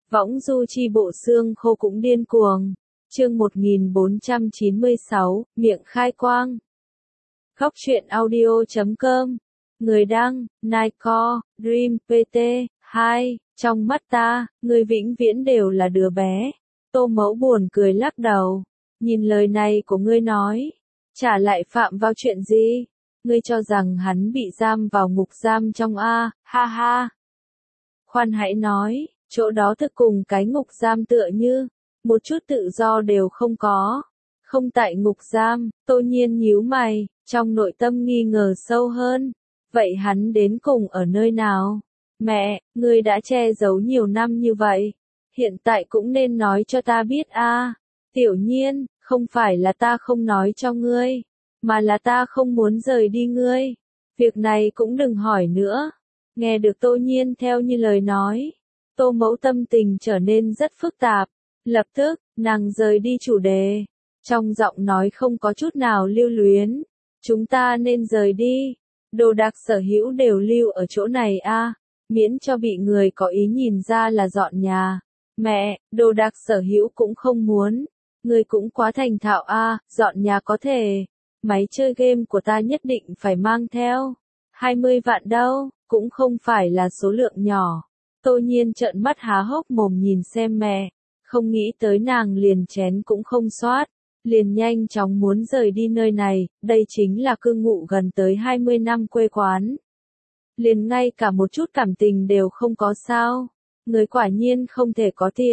Võng du chi bộ xương khô cũng điên cuồng. Chương 1496, miệng khai quang. Khóc chuyện audio.com. Người đăng, Nike, Dream PT, 2, trong mắt ta, người vĩnh viễn đều là đứa bé. Tô Mẫu buồn cười lắc đầu. Nhìn lời này của ngươi nói, chả lại phạm vào chuyện gì? Ngươi cho rằng hắn bị giam vào ngục giam trong A, ha ha. Khoan hãy nói, chỗ đó thực cùng cái ngục giam tựa như, một chút tự do đều không có. Không tại ngục giam, Tô Nhiên nhíu mày, trong nội tâm nghi ngờ sâu hơn. Vậy hắn đến cùng ở nơi nào? Mẹ, ngươi đã che giấu nhiều năm như vậy. Hiện tại cũng nên nói cho ta biết a. Tiểu Nhiên, không phải là ta không nói cho ngươi, mà là ta không muốn rời đi ngươi. Việc này cũng đừng hỏi nữa. Nghe được Tô Nhiên theo như lời nói, Tô Mẫu tâm tình trở nên rất phức tạp. Lập tức, nàng rời đi chủ đề. Trong giọng nói không có chút nào lưu luyến. Chúng ta nên rời đi. Đồ đạc sở hữu đều lưu ở chỗ này a, miễn cho bị người có ý nhìn ra là dọn nhà. Mẹ, đồ đạc sở hữu cũng không muốn. Người cũng quá thành thạo a, dọn nhà có thể. Máy chơi game của ta nhất định phải mang theo. 20 vạn đâu, cũng không phải là số lượng nhỏ. Tô Nhiên trợn mắt há hốc mồm nhìn xem mẹ. Không nghĩ tới nàng liền chén cũng không soát. Liền nhanh chóng muốn rời đi nơi này, đây chính là cư ngụ gần tới 20 năm quê quán. Liền ngay cả một chút cảm tình đều không có sao. Người quả nhiên không thể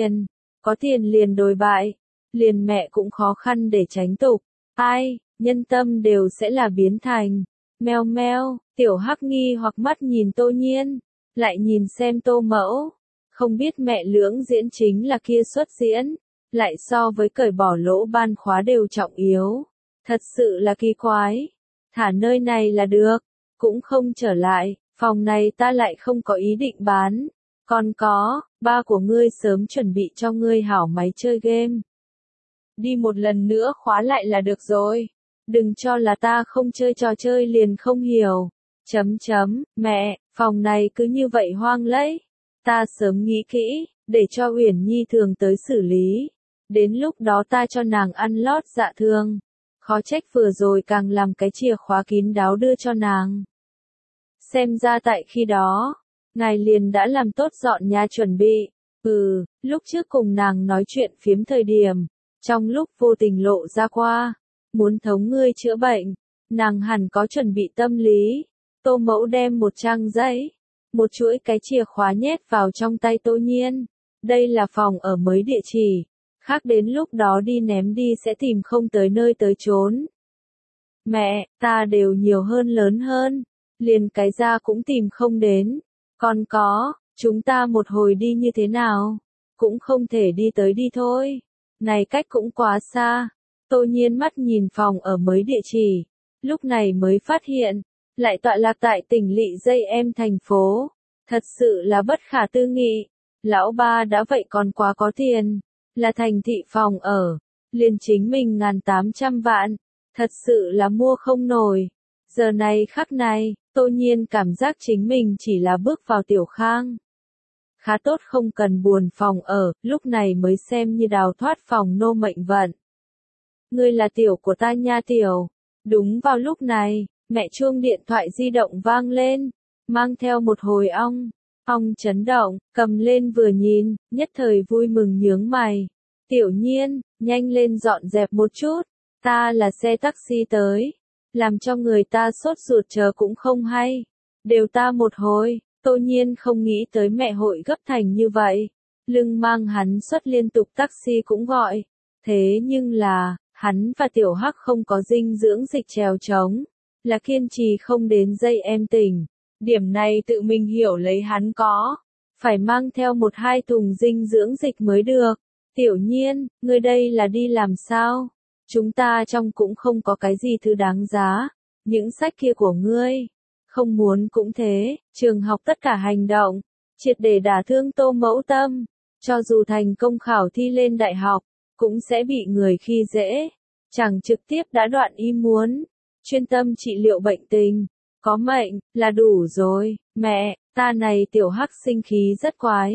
có tiền liền đồi bại, liền mẹ cũng khó khăn để tránh tục. Ai, nhân tâm đều sẽ là biến thành. Meo meo, tiểu hắc nghi hoặc mắt nhìn Tô Nhiên, lại nhìn xem Tô Mẫu. Không biết mẹ lưỡng diễn chính là kia xuất diễn. Lại so với cởi bỏ lỗ ban khóa đều trọng yếu. Thật sự là kỳ quái. Thả nơi này là được. Cũng không trở lại. Phòng này ta lại không có ý định bán. Còn có, ba của ngươi sớm chuẩn bị cho ngươi hảo máy chơi game. Đi một lần nữa khóa lại là được rồi. Đừng cho là ta không chơi trò chơi liền không hiểu. Mẹ, phòng này cứ như vậy hoang lẫy. Ta sớm nghĩ kỹ, để cho Uyển Nhi thường tới xử lý. Đến lúc đó ta cho nàng ăn lót dạ thương. Khó trách vừa rồi càng làm cái chìa khóa kín đáo đưa cho nàng. Xem ra tại khi đó, ngài liền đã làm tốt dọn nhà chuẩn bị. Lúc trước cùng nàng nói chuyện phiếm thời điểm, trong lúc vô tình lộ ra qua, muốn thống ngươi chữa bệnh, nàng hẳn có chuẩn bị tâm lý. Tô Mẫu đem một trang giấy, một chuỗi cái chìa khóa nhét vào trong tay Tô Nhiên. Đây là phòng ở mới địa chỉ. Khác đến lúc đó đi ném đi sẽ tìm không tới nơi tới chốn. Mẹ, ta đều nhiều hơn lớn hơn. Liền cái ra cũng tìm không đến. Còn có, chúng ta một hồi đi như thế nào? Cũng không thể đi tới đi thôi. Này cách cũng quá xa. Tô Nhiên mắt nhìn phòng ở mới địa chỉ. Lúc này mới phát hiện. Lại tọa lạc tại tỉnh Lỵ Dây Em thành phố. Thật sự là bất khả tư nghị. Lão ba đã vậy còn quá có tiền. Là thành thị phòng ở. Liền chính mình 1.800 vạn. Thật sự là mua không nổi. Giờ này khắc này, Tô Nhiên cảm giác chính mình chỉ là bước vào tiểu khang. Khá tốt không cần buồn phòng ở, lúc này mới xem như đào thoát phòng nô mệnh vận. Ngươi là tiểu của ta nha tiểu. Đúng vào lúc này, mẹ chuông điện thoại di động vang lên, mang theo một hồi ong. Ong chấn động, cầm lên vừa nhìn, nhất thời vui mừng nhướng mày. Tiểu Nhiên, nhanh lên dọn dẹp một chút, ta là xe taxi tới. Làm cho người ta sốt ruột chờ cũng không hay. Đều ta một hồi, Tô Nhiên không nghĩ tới mẹ hội gấp thành như vậy. Lưng mang hắn xuất liên tục taxi cũng gọi. Thế nhưng là, hắn và tiểu hắc không có dinh dưỡng dịch trèo trống. Là kiên trì không đến Dây Em tỉnh. Điểm này tự mình hiểu lấy hắn có. Phải mang theo 1-2 thùng dinh dưỡng dịch mới được. Tiểu Nhiên, ngươi đây là đi làm sao? Chúng ta trong cũng không có cái gì thứ đáng giá. Những sách kia của ngươi. Không muốn cũng thế, trường học tất cả hành động. Triệt để đả thương Tô Mẫu tâm. Cho dù thành công khảo thi lên đại học, cũng sẽ bị người khi dễ. Chẳng trực tiếp đã đoạn ý muốn. Chuyên tâm trị liệu bệnh tình. Có mệnh, là đủ rồi. Mẹ, ta này tiểu hắc sinh khí rất quái.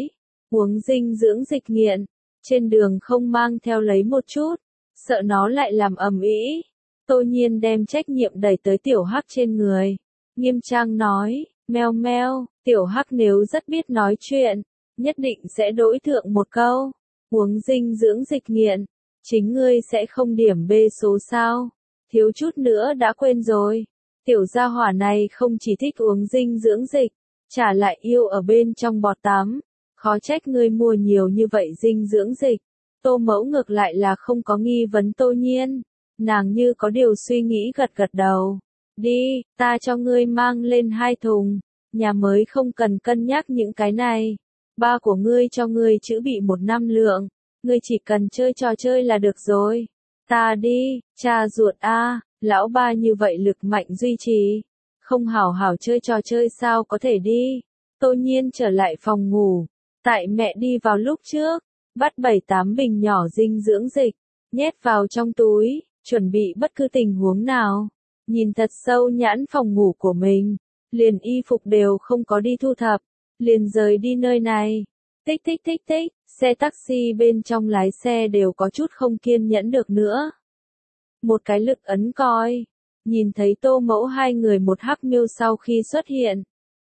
Uống dinh dưỡng dịch nghiện, trên đường không mang theo lấy một chút, sợ nó lại làm ầm ĩ. Tô Nhiên đem trách nhiệm đẩy tới Tiểu Hắc trên người, nghiêm trang nói, meo meo, Tiểu Hắc nếu rất biết nói chuyện, nhất định sẽ đỗi thượng một câu, uống dinh dưỡng dịch nghiện, chính ngươi sẽ không điểm B số sao, thiếu chút nữa đã quên rồi. Tiểu gia hỏa này không chỉ thích uống dinh dưỡng dịch, trả lại yêu ở bên trong bọt tắm, khó trách ngươi mua nhiều như vậy dinh dưỡng dịch. Tô Mẫu ngược lại là không có nghi vấn Tô Nhiên, nàng như có điều suy nghĩ gật gật đầu. Đi, ta cho ngươi mang lên 2 thùng, nhà mới không cần cân nhắc những cái này. Ba của ngươi cho ngươi chữ bị 1 năm lượng, ngươi chỉ cần chơi trò chơi là được rồi. Ta đi, cha ruột a, lão ba như vậy lực mạnh duy trì, không hảo hảo chơi trò chơi sao có thể đi. Tô Nhiên trở lại phòng ngủ, tại mẹ đi vào lúc trước, bắt 7-8 bình nhỏ dinh dưỡng dịch, nhét vào trong túi, chuẩn bị bất cứ tình huống nào. Nhìn thật sâu nhãn phòng ngủ của mình, liền y phục đều không có đi thu thập, liền rời đi nơi này. Tích tích tích tích, xe taxi bên trong lái xe đều có chút không kiên nhẫn được nữa. Một cái lực ấn coi, nhìn thấy Tô Mẫu hai người một hắc miêu sau khi xuất hiện.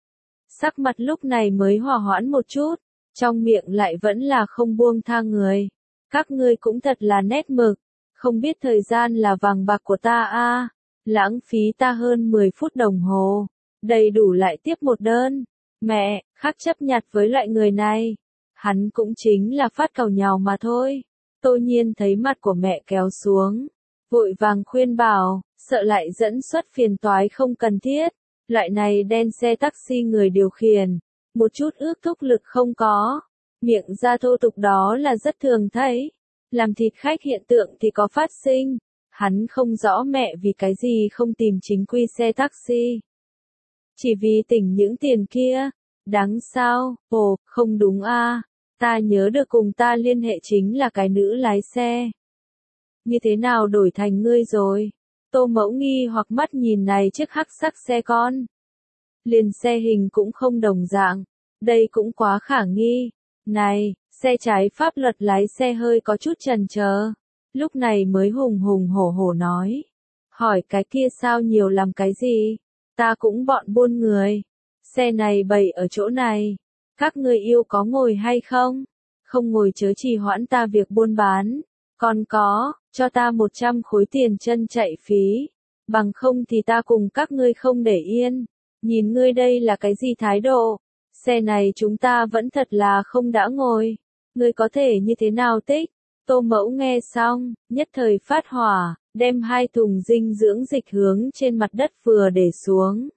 Sắc mặt lúc này mới hòa hoãn một chút, trong miệng lại vẫn là không buông tha người. Các ngươi cũng thật là nét mực, không biết thời gian là vàng bạc của ta a, lãng phí ta hơn 10 phút đồng hồ, đầy đủ lại tiếp một đơn. Mẹ, khác chấp nhặt với loại người này, hắn cũng chính là phát càu nhàu mà thôi. Tô Nhiên thấy mặt của mẹ kéo xuống, vội vàng khuyên bảo, sợ lại dẫn xuất phiền toái không cần thiết. Loại này đen xe taxi người điều khiển, một chút ước thúc lực không có, miệng ra thô tục đó là rất thường thấy. Làm thịt khách hiện tượng thì có phát sinh, hắn không rõ mẹ vì cái gì không tìm chính quy xe taxi. Chỉ vì tỉnh những tiền kia, đáng sao, ồ, không đúng a, ta nhớ được cùng ta liên hệ chính là cái nữ lái xe. Như thế nào đổi thành ngươi rồi? Tô Mẫu nghi hoặc mắt nhìn này chiếc hắc sắc xe con. Liền xe hình cũng không đồng dạng, đây cũng quá khả nghi. Này, xe trái pháp luật lái xe hơi có chút chần chờ, lúc này mới hùng hùng hổ hổ nói. Hỏi cái kia sao nhiều làm cái gì? Ta cũng bọn buôn người. Xe này bày ở chỗ này. Các người yêu có ngồi hay không? Không ngồi chớ trì hoãn ta việc buôn bán. Còn có, cho ta 100 khối tiền chân chạy phí. Bằng không thì ta cùng các ngươi không để yên. Nhìn ngươi đây là cái gì thái độ? Xe này chúng ta vẫn thật là không đã ngồi. Ngươi có thể như thế nào tích? Tô Mẫu nghe xong, nhất thời phát hỏa, đem 2 thùng dinh dưỡng dịch hướng trên mặt đất vừa để xuống.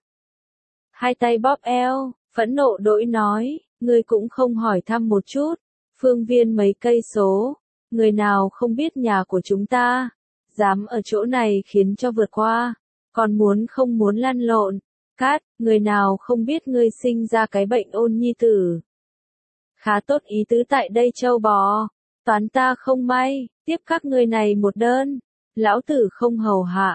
Hai tay bóp eo, phẫn nộ đỗi nói, ngươi cũng không hỏi thăm một chút, phương viên mấy cây số, người nào không biết nhà của chúng ta, dám ở chỗ này khiến cho vượt qua, còn muốn không muốn lăn lộn, cát, người nào không biết ngươi sinh ra cái bệnh ôn nhi tử. Khá tốt ý tứ tại đây châu bò, toán ta không may, tiếp các ngươi này một đơn, lão tử không hầu hạ,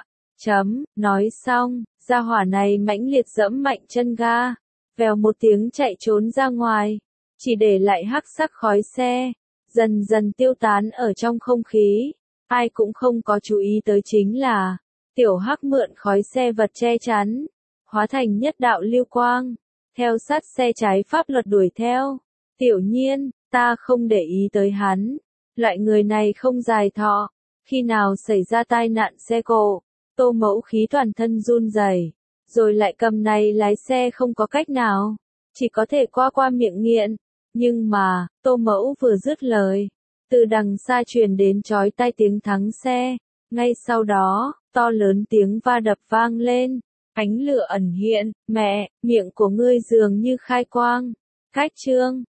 nói xong, gia hỏa này mãnh liệt giẫm mạnh chân ga, vèo một tiếng chạy trốn ra ngoài, chỉ để lại hắc sắc khói xe, dần dần tiêu tán ở trong không khí, ai cũng không có chú ý tới chính là, tiểu hắc mượn khói xe vật che chắn, hóa thành nhất đạo lưu quang, theo sát xe trái pháp luật đuổi theo. Tiểu Nhiên, ta không để ý tới hắn, loại người này không dài thọ, khi nào xảy ra tai nạn xe cộ, Tô Mẫu khí toàn thân run rẩy, rồi lại cầm này lái xe không có cách nào, chỉ có thể qua miệng nghiện, nhưng mà, Tô Mẫu vừa dứt lời, từ đằng xa truyền đến chói tai tiếng thắng xe, ngay sau đó, to lớn tiếng va đập vang lên, ánh lửa ẩn hiện, mẹ, miệng của ngươi dường như khai quang, cách chương